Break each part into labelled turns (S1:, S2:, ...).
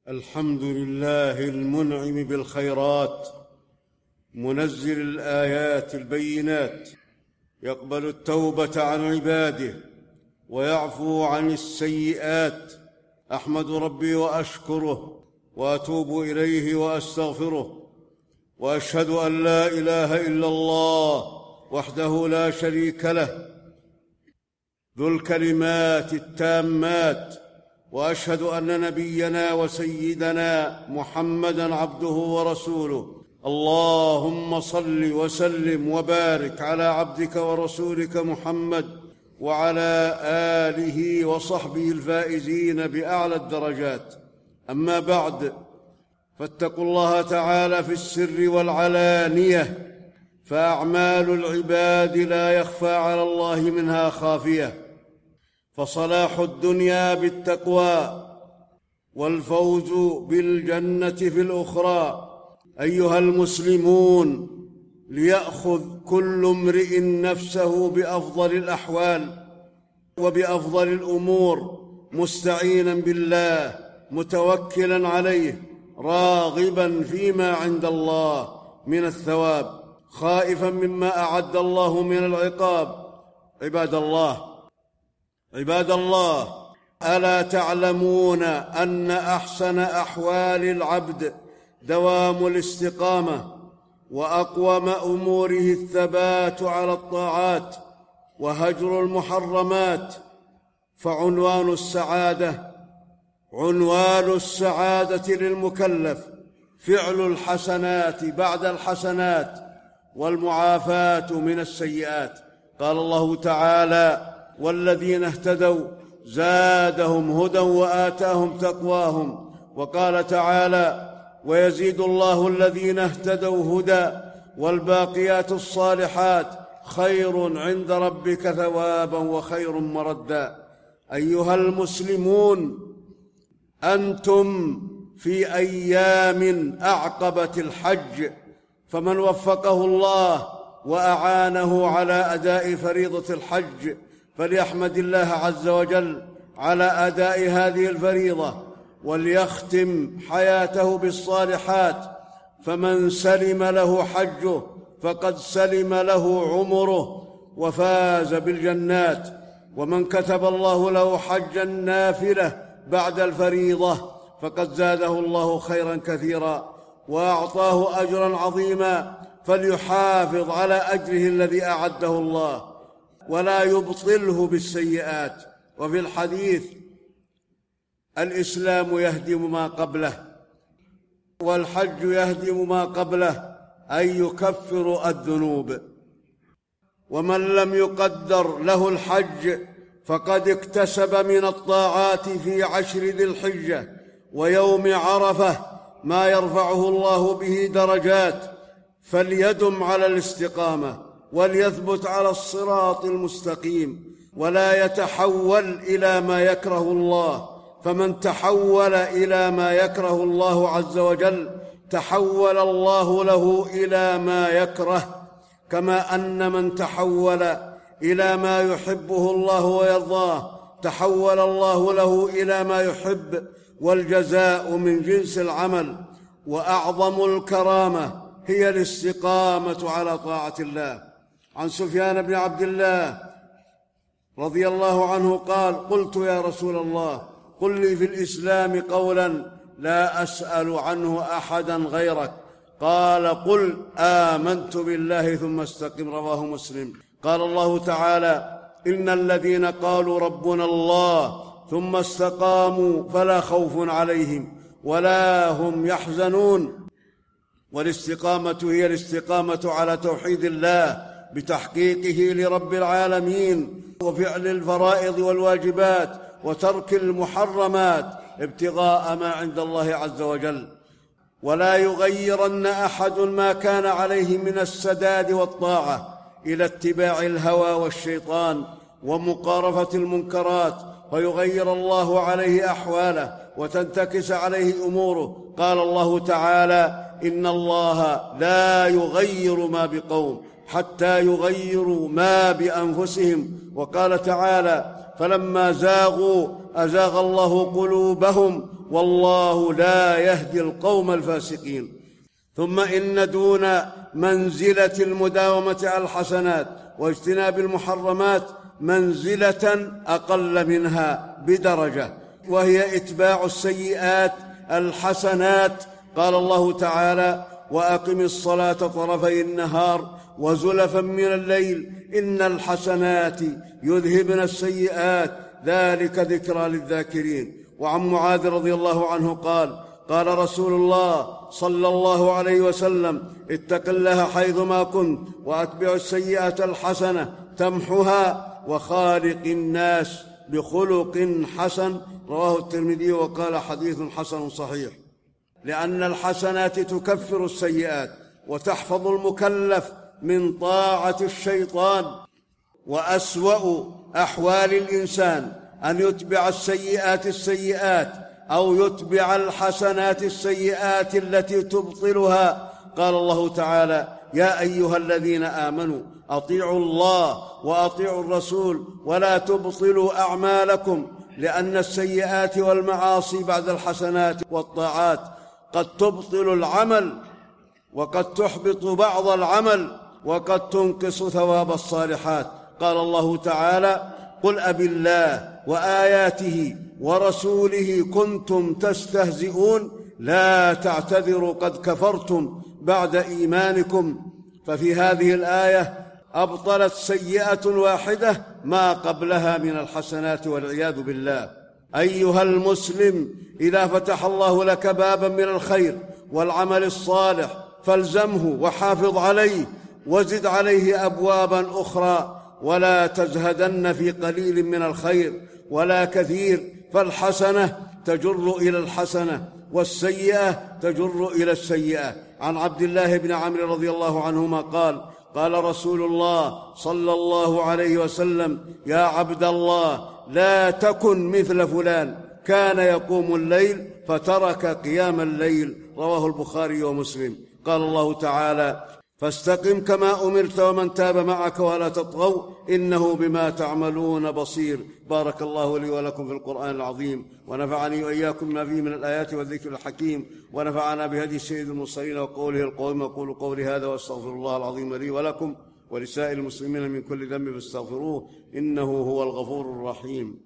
S1: الحمد لله المنعم بالخيرات، منزل الآيات البينات، يقبل التوبة عن عباده ويعفو عن السيئات. أحمد ربي وأشكره وأتوب إليه وأستغفره، وأشهد أن لا إله إلا الله وحده لا شريك له ذو الكلمات التامات، وأشهد أن نبينا وسيدنا محمدًا عبده ورسوله. اللهم صل وسلم وبارك على عبدك ورسولك محمد وعلى آله وصحبه الفائزين بأعلى الدرجات. أما بعد، فاتقوا الله تعالى في السر والعلانية، فأعمال العباد لا يخفى على الله منها خافية، فصلاح الدنيا بالتقوى والفوز بالجنة في الأخرى. أيها المسلمون، ليأخذ كل امرئ نفسه بأفضل الأحوال وبأفضل الأمور، مستعينا بالله، متوكلا عليه، راغبا فيما عند الله من الثواب، خائفا مما أعد الله من العقاب. عباد الله، ألا تعلمون أن أحسن أحوال العبد دوام الاستقامة، وأقوم أموره الثبات على الطاعات وهجر المحرمات؟ فعنوان السعادة للمكلف فعل الحسنات بعد الحسنات والمعافاة من السيئات. قال الله تعالى: والذين اهتدوا زادهم هدى وآتاهم تقواهم. وقال تعالى: ويزيد الله الذين اهتدوا هدى والباقيات الصالحات خير عند ربك ثوابا وخير مردا. أيها المسلمون، أنتم في أيام أعقبة الحج، فمن وفقه الله وأعانه على أداء فريضة الحج فليحمد الله عز وجل على أداء هذه الفريضة، وليختم حياته بالصالحات. فمن سلم له حجه فقد سلم له عمره وفاز بالجنات، ومن كتب الله له حجا نافلة بعد الفريضة فقد زاده الله خيرا كثيرا وأعطاه أجرا عظيما، فليحافظ على أجره الذي أعده الله ولا يبطله بالسيئات. وفي الحديث: الإسلام يهدم ما قبله والحج يهدم ما قبله، أي يكفر الذنوب. ومن لم يقدر له الحج فقد اكتسب من الطاعات في 10 ذي الحجة ويوم عرفة ما يرفعه الله به درجات، فليدم على الاستقامة وليثبت على الصراط المستقيم ولا يتحول إلى ما يكره الله. فمن تحول إلى ما يكره الله عز وجل تحول الله له إلى ما يكره، كما أن من تحول إلى ما يحبه الله ويرضاه تحول الله له إلى ما يحب، والجزاء من جنس العمل. وأعظم الكرامة هي الاستقامة على طاعة الله. عن سفيان بن عبد الله رضي الله عنه قال: قلت يا رسول الله، قل لي في الإسلام قولا لا أسأل عنه أحدا غيرك. قال: قل آمنت بالله ثم استقم. رواه مسلم. قال الله تعالى: إن الذين قالوا ربنا الله ثم استقاموا فلا خوف عليهم ولا هم يحزنون. والاستقامة هي الاستقامة على توحيد الله بتحقيقه لرب العالمين، وفعل الفرائض والواجبات، وترك المحرمات ابتغاء ما عند الله عز وجل. ولا يغيرن أحد ما كان عليه من السداد والطاعة إلى اتباع الهوى والشيطان ومقارفة المنكرات، ويغير الله عليه أحواله وتنتكس عليه أموره. قال الله تعالى: إن الله لا يغير ما بقوم حتى يغيروا ما بأنفسهم. وقال تعالى: فلما زاغوا أزاغ الله قلوبهم والله لا يهدي القوم الفاسقين. ثم إن دون منزلة المداومة على الحسنات واجتناب المحرمات منزلة أقل منها بدرجة، وهي إتباع السيئات الحسنات. قال الله تعالى: وأقم الصلاة طرفي النهار وزلفا من الليل إن الحسنات يذهبن السيئات ذلك ذكرى للذاكرين. وعن معاذ رضي الله عنه قال: قال رسول الله صلى الله عليه وسلم: اتق الله حيثما كنت وأتبع السيئة الحسنة تمحها وخالق الناس بخلق حسن. رواه الترمذي وقال: حديث حسن صحيح. لأن الحسنات تكفر السيئات وتحفظ المكلف من طاعة الشيطان. وأسوأ أحوال الإنسان أن يتبع السيئات أو يتبع الحسنات السيئات التي تبطلها. قال الله تعالى: يا أيها الذين آمنوا أطيعوا الله وأطيعوا الرسول ولا تبطلوا أعمالكم، لأن السيئات والمعاصي بعد الحسنات والطاعات قد تبطل العمل، وقد تحبط بعض العمل، وقد تنقص ثواب الصالحات. قال الله تعالى: قل أبالله وآياته ورسوله كنتم تستهزئون لا تعتذروا قد كفرتم بعد إيمانكم. ففي هذه الآية أبطلت سيئة واحدة ما قبلها من الحسنات والعياذ بالله. أيها المسلم، إذا فتح الله لك بابا من الخير والعمل الصالح فالزمه وحافظ عليه، وزد عليه أبوابا أخرى، ولا تزهدن في قليل من الخير ولا كثير، فالحسنة تجر إلى الحسنة والسيئة تجر إلى السيئة. عن عبد الله بن عمرو رضي الله عنهما قال: قال رسول الله صلى الله عليه وسلم: يا عبد الله، لا تكن مثل فلان كان يقوم الليل فترك قيام الليل. رواه البخاري ومسلم. قال الله تعالى: فاستقم كما أمرت ومن تاب معك ولا تطغوا إنه بما تعملون بصير. بارك الله لي ولكم في القرآن العظيم، ونفعني وإياكم ما فيه من الآيات والذكر الحكيم، ونفعنا بهدي السيد المرسلين وقوله القويم. أقول قولي هذا وأستغفر الله العظيم لي ولكم ولسائر المسلمين من كل ذنب فاستغفروه إنه هو الغفور الرحيم.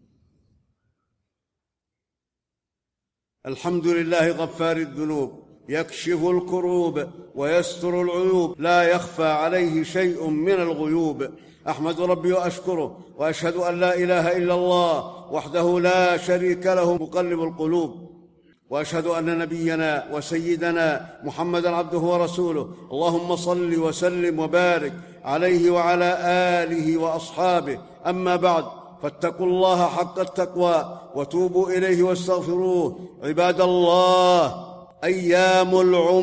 S1: الحمد لله غفار الذنوب، يكشف الكروب ويستر العيوب، لا يخفى عليه شيء من الغيوب. أحمد ربي وأشكره، وأشهد أن لا إله إلا الله وحده لا شريك له مقلب القلوب، وأشهد أن نبينا وسيدنا محمدًا عبده ورسوله. اللهم صل وسلم وبارك عليه وعلى آله وأصحابه. أما بعد، فاتقوا الله حق التقوى وتوبوا إليه واستغفروه. عباد الله، أيام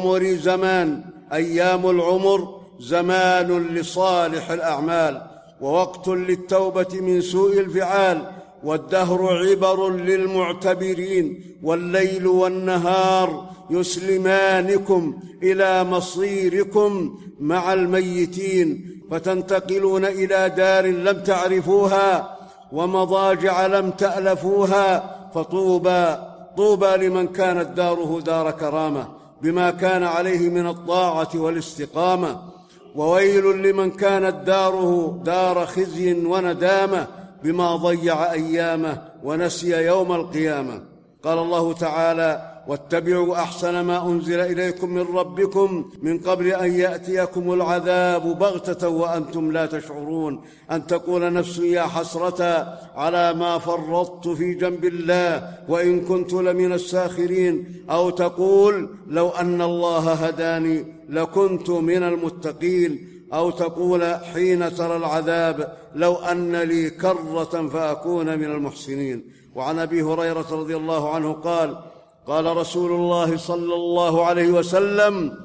S1: العمر زمان لصالح الأعمال، ووقت للتوبة من سوء الفعال، والدهر عبر للمعتبرين، والليل والنهار يسلمانكم إلى مصيركم مع الميتين، فتنتقلون إلى دار لم تعرفوها ومضاجع لم تألفوها. فطوبى لمن كانت داره دار كرامة بما كان عليه من الطاعة والاستقامة، وويل لمن كانت داره دار خزي وندامة بما ضيع أيامه ونسي يوم القيامة. قال الله تعالى: واتبعوا أحسن ما أنزل إليكم من ربكم من قبل أن يأتيكم العذاب بغتة وأنتم لا تشعرون، أن تقول نفس يا حسرة على ما فرطت في جنب الله وإن كنت لمن الساخرين، أو تقول لو أن الله هداني لكنت من المتقين، أو تقول حين ترى العذاب لو أن لي كرة فأكون من المحسنين. وعن أبي هريرة رضي الله عنه قال: قال رسول الله صلى الله عليه وسلم: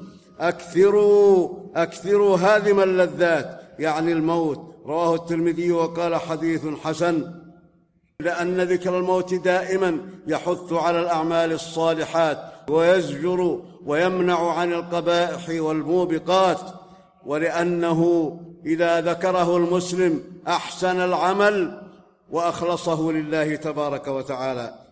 S1: أكثروا هادم اللذات، يعني الموت. رواه الترمذي وقال: حديث حسن. لأن ذكر الموت دائما يحث على الأعمال الصالحات ويزجر ويمنع عن القبائح والموبقات، ولأنه إذا ذكره المسلم أحسن العمل وأخلصه لله تبارك وتعالى.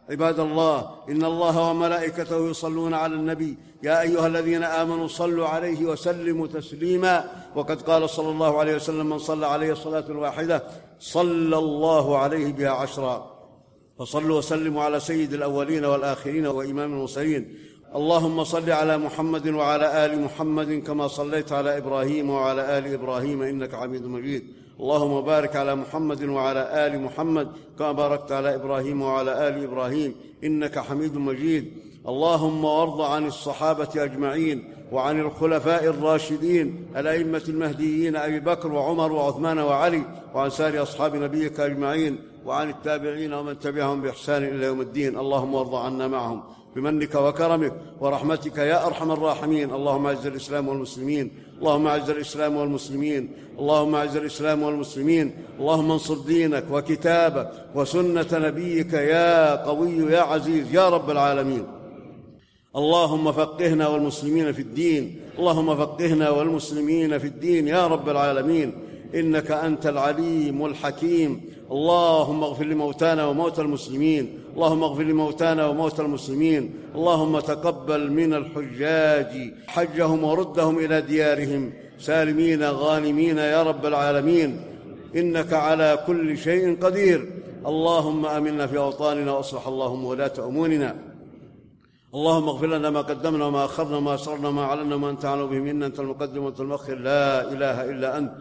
S1: عباد الله، إن الله وملائكته يصلون على النبي، يا أيها الذين آمنوا صلوا عليه وسلموا تسليما. وقد قال صلى الله عليه وسلم: من صلى عليه الصلاة الواحدة صلى الله عليه بها 10. فصلوا وسلموا على سيد الأولين والآخرين وإمام المرسلين. اللهم صل على محمد وعلى آل محمد كما صليت على إبراهيم وعلى آل إبراهيم إنك حميد مجيد. اللهم بارك على محمد وعلى آل محمد كما باركت على إبراهيم وعلى آل إبراهيم إنك حميد مجيد. اللهم وارض عن الصحابة أجمعين وعن الخلفاء الراشدين الأئمة المهديين أبي بكر وعمر وعثمان وعلي، وعن سائر أصحاب نبيك أجمعين، وعن التابعين ومن تبعهم بإحسان إلى يوم الدين. اللهم وارض عنا معهم بمنك وكرمك ورحمتك يا أرحم الراحمين. اللهم أعز الإسلام والمسلمين، اللهم أعز الإسلام والمسلمين، اللهم أعز الإسلام والمسلمين. اللهم انصر دينك وكتابك وسنة نبيك يا قوي يا عزيز يا رب العالمين. اللهم فقهنا والمسلمين في الدين، اللهم فقهنا والمسلمين في الدين يا رب العالمين، إنك أنت العليم الحكيم. اللهم اغفر لموتانا وموتى المسلمين، اللهم اغفر لموتانا وموتى المسلمين. اللهم تقبل من الحجاج حجهم وردهم إلى ديارهم سالمين غانمين يا رب العالمين، إنك على كل شيء قدير. اللهم آمنا في أوطاننا وأصلح اللهم ولاة أمورنا. اللهم اغفر لنا ما قدمنا وما أخرنا وما أسررنا وما أعلنا وما أنت أعلم به منا، أنت المقدم وأنت المؤخر، لا إله إلا أنت.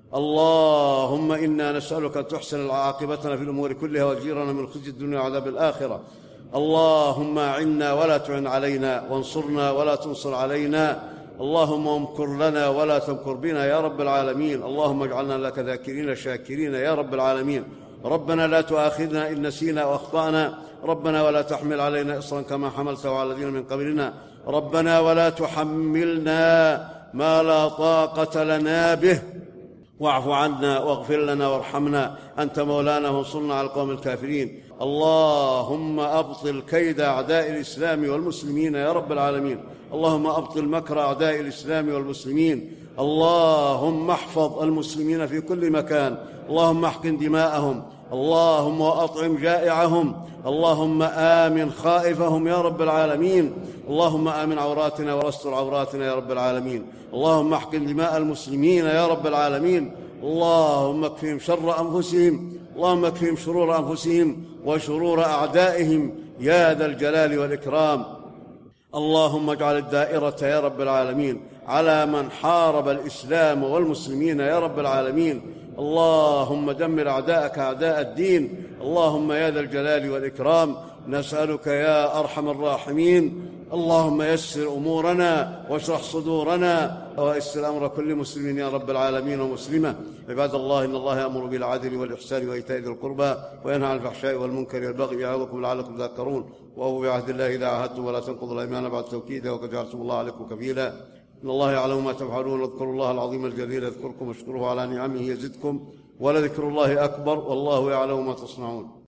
S1: اللهم إنا نسألك أن تحسن عاقبتنا في الأمور كلها وتجيرنا من خزي الدنيا وعذاب الآخرة. اللهم أعنا ولا تعن علينا، وانصرنا ولا تنصر علينا. اللهم امكر لنا ولا تمكر بنا يا رب العالمين. اللهم اجعلنا لك ذاكرين شاكرين يا رب العالمين. ربنا لا تؤاخذنا إن نسينا وأخطأنا، ربنا ولا تحمل علينا إصرا كما حملته على الذين من قبلنا، ربنا ولا تحملنا ما لا طاقة لنا به، واعف عنا واغفر لنا وارحمنا، أنت مولانا وانصرنا على القوم الكافرين. اللهم أبطل كيد أعداء الإسلام والمسلمين يا رب العالمين. اللهم أبطل مكر أعداء الإسلام والمسلمين. اللهم احفظ المسلمين في كل مكان، اللهم احقن دماءهم، اللهم وأطعم جائعهم، اللهم آمن خائفهم يا رب العالمين. اللهم آمن عوراتنا واستر عوراتنا يا رب العالمين. اللهم احقن دماء المسلمين يا رب العالمين. اللهم اكفهم شر أنفسهم، اللهم اكفهم شرور أنفسهم وشرور أعدائهم يا ذا الجلال والإكرام. اللهم اجعل الدائرة يا رب العالمين على من حارب الإسلام والمسلمين يا رب العالمين. اللهم دمر أعداءك أعداء الدين. اللهم يا ذا الجلال والإكرام نسألك يا أرحم الراحمين، اللهم يسر أمورنا واشرح صدورنا ويسر أمر كل مسلم يا رب العالمين ومسلمة. عباد الله، إن الله يأمر بالعدل والإحسان وإيتاء ذي القربى وينهى عن الفحشاء والمنكر والبغي يعظكم لعلكم تذكرون. وأوفوا بعهد الله إذا عاهدتم ولا تنقضوا الأيمان بعد توكيده وقد جعلتم الله عليكم كفيلا. إن الله يعلم ما تفعلون، واذكروا الله العظيم الجليل يذكركم واشكروه على نعمه يزدكم ولذكر الله أكبر والله يعلم ما تصنعون.